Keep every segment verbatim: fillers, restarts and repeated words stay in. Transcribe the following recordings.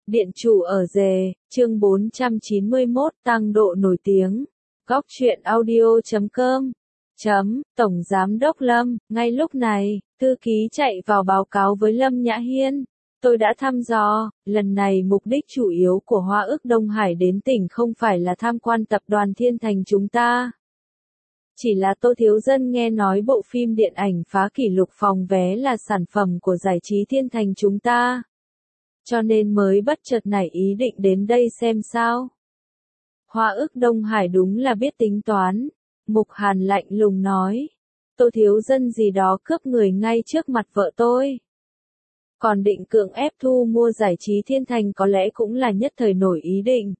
Điện chủ ở rề, chương bốn trăm chín mươi mốt, tăng độ nổi tiếng. Góc truyện audio chấm com. Chấm, Tổng Giám đốc Lâm, ngay lúc này, thư ký chạy vào báo cáo với Lâm Nhã Hiên. Tôi đã thăm dò, lần này mục đích chủ yếu của Hoa ước Đông Hải đến tỉnh không phải là tham quan tập đoàn Thiên Thành chúng ta. Chỉ là Tô Thiếu Dân nghe nói bộ phim điện ảnh phá kỷ lục phòng vé là sản phẩm của giải trí Thiên Thành chúng ta. Cho nên mới bất chợt nảy ý định đến đây xem sao. Hoa ước Đông Hải đúng là biết tính toán. Mục Hàn lạnh lùng nói. Tô Thiếu Dân gì đó cướp người ngay trước mặt vợ tôi. Còn định cưỡng ép thu mua giải trí Thiên Thành có lẽ cũng là nhất thời nổi ý định.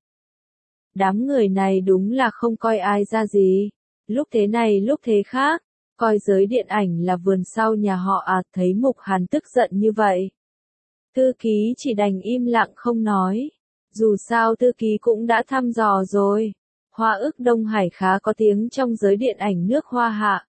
Đám người này đúng là không coi ai ra gì. Lúc thế này lúc thế khác. Coi giới điện ảnh là vườn sau nhà họ à, thấy Mục Hàn tức giận như vậy. Thư ký chỉ đành im lặng không nói. Dù sao thư ký cũng đã thăm dò rồi. Hoa ước Đông Hải khá có tiếng trong giới điện ảnh nước Hoa Hạ.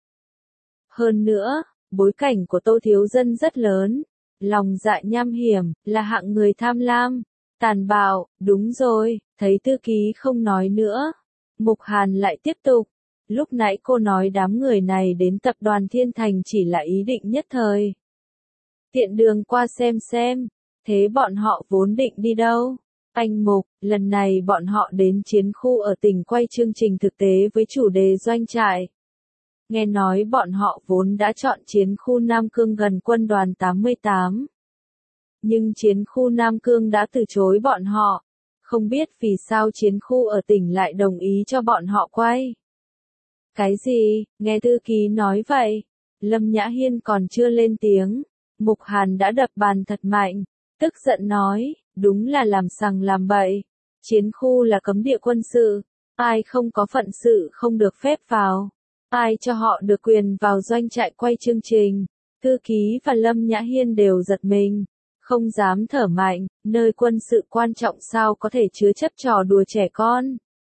Hơn nữa, bối cảnh của Tô Thiếu Dân rất lớn. Lòng dạ nham hiểm, là hạng người tham lam, tàn bạo, đúng rồi, thấy thư ký không nói nữa. Mục Hàn lại tiếp tục. Lúc nãy cô nói đám người này đến tập đoàn Thiên Thành chỉ là ý định nhất thời. Tiện đường qua xem xem, thế bọn họ vốn định đi đâu? Anh Mục, lần này bọn họ đến chiến khu ở tỉnh quay chương trình thực tế với chủ đề doanh trại. Nghe nói bọn họ vốn đã chọn chiến khu Nam Cương gần quân đoàn tám mươi tám. Nhưng chiến khu Nam Cương đã từ chối bọn họ. Không biết vì sao chiến khu ở tỉnh lại đồng ý cho bọn họ quay. Cái gì? Nghe thư ký nói vậy. Lâm Nhã Hiên còn chưa lên tiếng. Mục Hàn đã đập bàn thật mạnh. Tức giận nói, đúng là làm sằng làm bậy. Chiến khu là cấm địa quân sự. Ai không có phận sự không được phép vào. Ai cho họ được quyền vào doanh trại quay chương trình. Thư ký và Lâm Nhã Hiên đều giật mình. Không dám thở mạnh, nơi quân sự quan trọng sao có thể chứa chấp trò đùa trẻ con.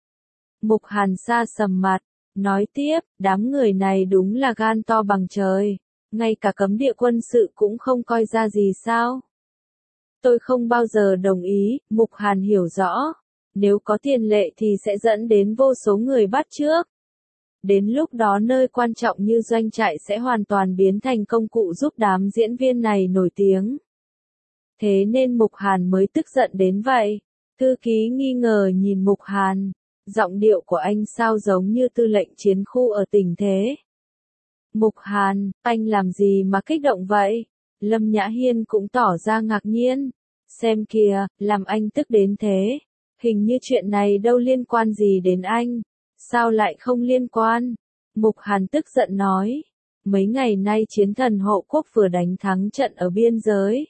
Mục Hàn sa sầm mặt, nói tiếp, đám người này đúng là gan to bằng trời. Ngay cả cấm địa quân sự cũng không coi ra gì sao. Tôi không bao giờ đồng ý, Mục Hàn hiểu rõ. Nếu có tiền lệ thì sẽ dẫn đến vô số người bắt chước. Đến lúc đó nơi quan trọng như doanh trại sẽ hoàn toàn biến thành công cụ giúp đám diễn viên này nổi tiếng. Thế nên Mục Hàn mới tức giận đến vậy. Thư ký nghi ngờ nhìn Mục Hàn. Giọng điệu của anh sao giống như tư lệnh chiến khu ở tỉnh thế. Mục Hàn, anh làm gì mà kích động vậy? Lâm Nhã Hiên cũng tỏ ra ngạc nhiên. Xem kìa, làm anh tức đến thế. Hình như chuyện này đâu liên quan gì đến anh. Sao lại không liên quan? Mục Hàn tức giận nói. Mấy ngày nay chiến thần hộ quốc vừa đánh thắng trận ở biên giới.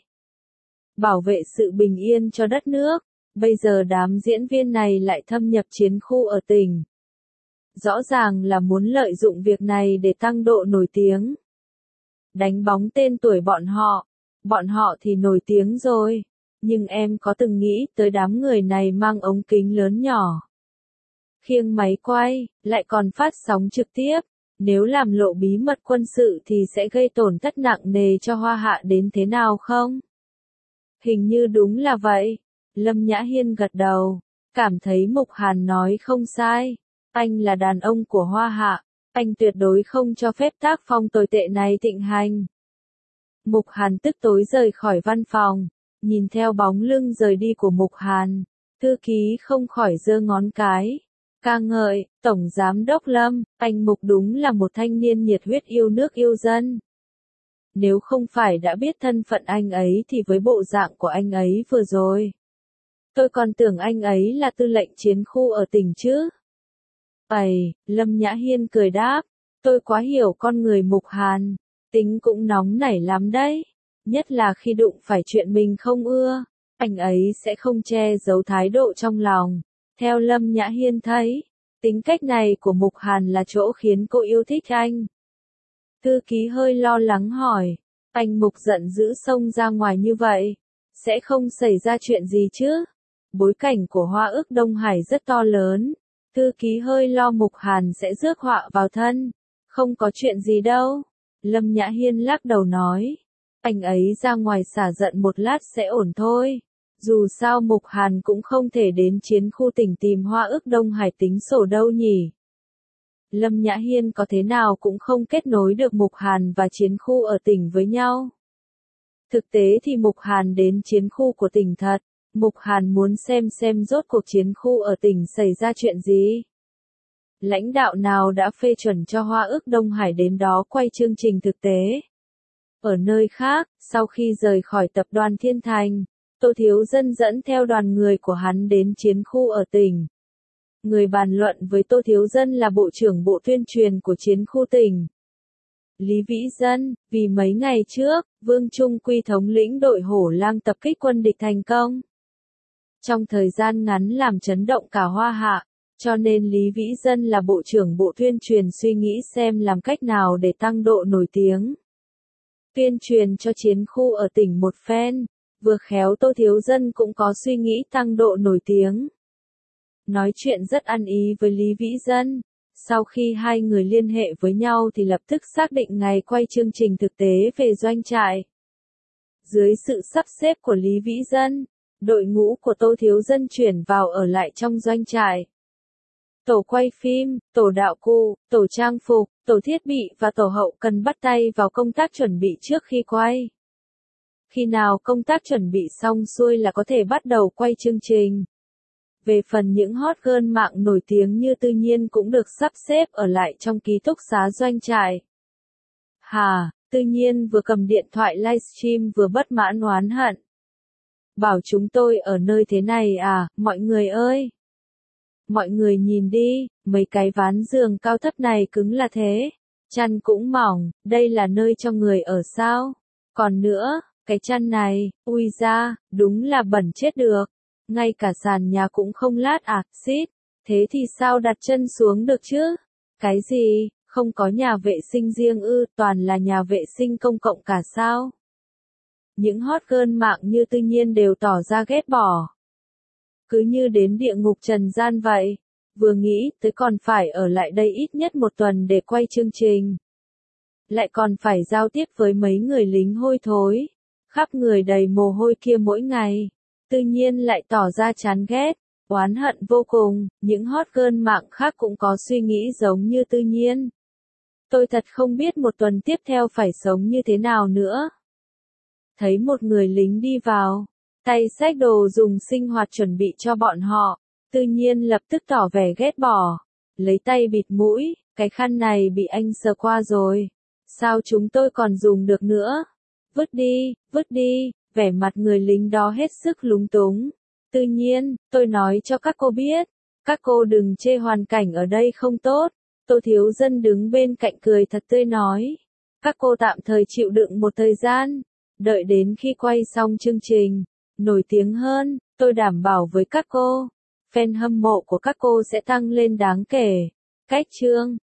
Bảo vệ sự bình yên cho đất nước. Bây giờ đám diễn viên này lại thâm nhập chiến khu ở tỉnh. Rõ ràng là muốn lợi dụng việc này để tăng độ nổi tiếng. Đánh bóng tên tuổi bọn họ. Bọn họ thì nổi tiếng rồi. Nhưng em có từng nghĩ tới đám người này mang ống kính lớn nhỏ. Khiêng máy quay, lại còn phát sóng trực tiếp. Nếu làm lộ bí mật quân sự thì sẽ gây tổn thất nặng nề cho Hoa Hạ đến thế nào không? Hình như đúng là vậy. Lâm Nhã Hiên gật đầu. Cảm thấy Mục Hàn nói không sai. Anh là đàn ông của Hoa Hạ. Anh tuyệt đối không cho phép tác phong tồi tệ này thịnh hành. Mục Hàn tức tối rời khỏi văn phòng. Nhìn theo bóng lưng rời đi của Mục Hàn. Thư ký không khỏi giơ ngón cái. Ca ngợi, Tổng Giám đốc Lâm, anh Mục đúng là một thanh niên nhiệt huyết yêu nước yêu dân. Nếu không phải đã biết thân phận anh ấy thì với bộ dạng của anh ấy vừa rồi. Tôi còn tưởng anh ấy là tư lệnh chiến khu ở tỉnh chứ. Ây, Lâm Nhã Hiên cười đáp. Tôi quá hiểu con người Mục Hàn. Tính cũng nóng nảy lắm đấy. Nhất là khi đụng phải chuyện mình không ưa. Anh ấy sẽ không che giấu thái độ trong lòng. Theo Lâm Nhã Hiên thấy, tính cách này của Mục Hàn là chỗ khiến cô yêu thích anh. Thư ký hơi lo lắng hỏi. Anh Mục giận dữ xông ra ngoài như vậy. Sẽ không xảy ra chuyện gì chứ? Bối cảnh của Hoa ước Đông Hải rất to lớn. Thư ký hơi lo Mục Hàn sẽ rước họa vào thân. Không có chuyện gì đâu. Lâm Nhã Hiên lắc đầu nói. Anh ấy ra ngoài xả giận một lát sẽ ổn thôi. Dù sao Mục Hàn cũng không thể đến chiến khu tỉnh tìm Hoa Ước Đông Hải tính sổ đâu nhỉ. Lâm Nhã Hiên có thế nào cũng không kết nối được Mục Hàn và chiến khu ở tỉnh với nhau. Thực tế thì Mục Hàn đến chiến khu của tỉnh thật, Mục Hàn muốn xem xem rốt cuộc chiến khu ở tỉnh xảy ra chuyện gì. Lãnh đạo nào đã phê chuẩn cho Hoa Ước Đông Hải đến đó quay chương trình thực tế. Ở nơi khác, sau khi rời khỏi tập đoàn Thiên Thành, Tô Thiếu Dân dẫn theo đoàn người của hắn đến chiến khu ở tỉnh. Người bàn luận với Tô Thiếu Dân là Bộ trưởng Bộ Tuyên truyền của chiến khu tỉnh. Lý Vĩ Dân, vì mấy ngày trước, Vương Trung Quy thống lĩnh đội Hổ Lang tập kích quân địch thành công. Trong thời gian ngắn làm chấn động cả Hoa Hạ, cho nên Lý Vĩ Dân là Bộ trưởng Bộ Tuyên truyền suy nghĩ xem làm cách nào để tăng độ nổi tiếng. Tuyên truyền cho chiến khu ở tỉnh một phen, vừa khéo Tô Thiếu Dân cũng có suy nghĩ tăng độ nổi tiếng. Nói chuyện rất ăn ý với Lý Vĩ Dân, sau khi hai người liên hệ với nhau thì lập tức xác định ngày quay chương trình thực tế về doanh trại. Dưới sự sắp xếp của Lý Vĩ Dân, đội ngũ của Tô Thiếu Dân chuyển vào ở lại trong doanh trại. Tổ quay phim, tổ đạo cụ, tổ trang phục, tổ thiết bị và tổ hậu cần bắt tay vào công tác chuẩn bị trước khi quay. Khi nào công tác chuẩn bị xong xuôi là có thể bắt đầu quay chương trình. Về phần những hot girl mạng nổi tiếng như Tư Nhiên cũng được sắp xếp ở lại trong ký túc xá doanh trại. Hà, Tư Nhiên vừa cầm điện thoại livestream vừa bất mãn oán hận. Bảo chúng tôi ở nơi thế này à, mọi người ơi. Mọi người nhìn đi, mấy cái ván giường cao thấp này cứng là thế. Chăn cũng mỏng, đây là nơi cho người ở sao? Còn nữa, cái chăn này, ui da, đúng là bẩn chết được. Ngay cả sàn nhà cũng không lát à, xít. Thế thì sao đặt chân xuống được chứ? Cái gì, không có nhà vệ sinh riêng ư, toàn là nhà vệ sinh công cộng cả sao? Những hot girl mạng như Tư Nhiên đều tỏ ra ghét bỏ. Cứ như đến địa ngục trần gian vậy. Vừa nghĩ tới còn phải ở lại đây ít nhất một tuần để quay chương trình. Lại còn phải giao tiếp với mấy người lính hôi thối. Khắp người đầy mồ hôi kia mỗi ngày. Tự nhiên lại tỏ ra chán ghét, oán hận vô cùng. Những hot girl mạng khác cũng có suy nghĩ giống như Tư Nhiên. Tôi thật không biết một tuần tiếp theo phải sống như thế nào nữa. Thấy một người lính đi vào, tay xách đồ dùng sinh hoạt chuẩn bị cho bọn họ, Tự Nhiên lập tức tỏ vẻ ghét bỏ, lấy tay bịt mũi, cái khăn này bị anh sờ qua rồi, sao chúng tôi còn dùng được nữa, vứt đi, vứt đi, vẻ mặt người lính đó hết sức lúng túng. Tự Nhiên, tôi nói cho các cô biết, các cô đừng chê hoàn cảnh ở đây không tốt. Tô Thiếu Dân đứng bên cạnh cười thật tươi nói, các cô tạm thời chịu đựng một thời gian. Đợi đến khi quay xong chương trình, nổi tiếng hơn, tôi đảm bảo với các cô, fan hâm mộ của các cô sẽ tăng lên đáng kể. Cách chương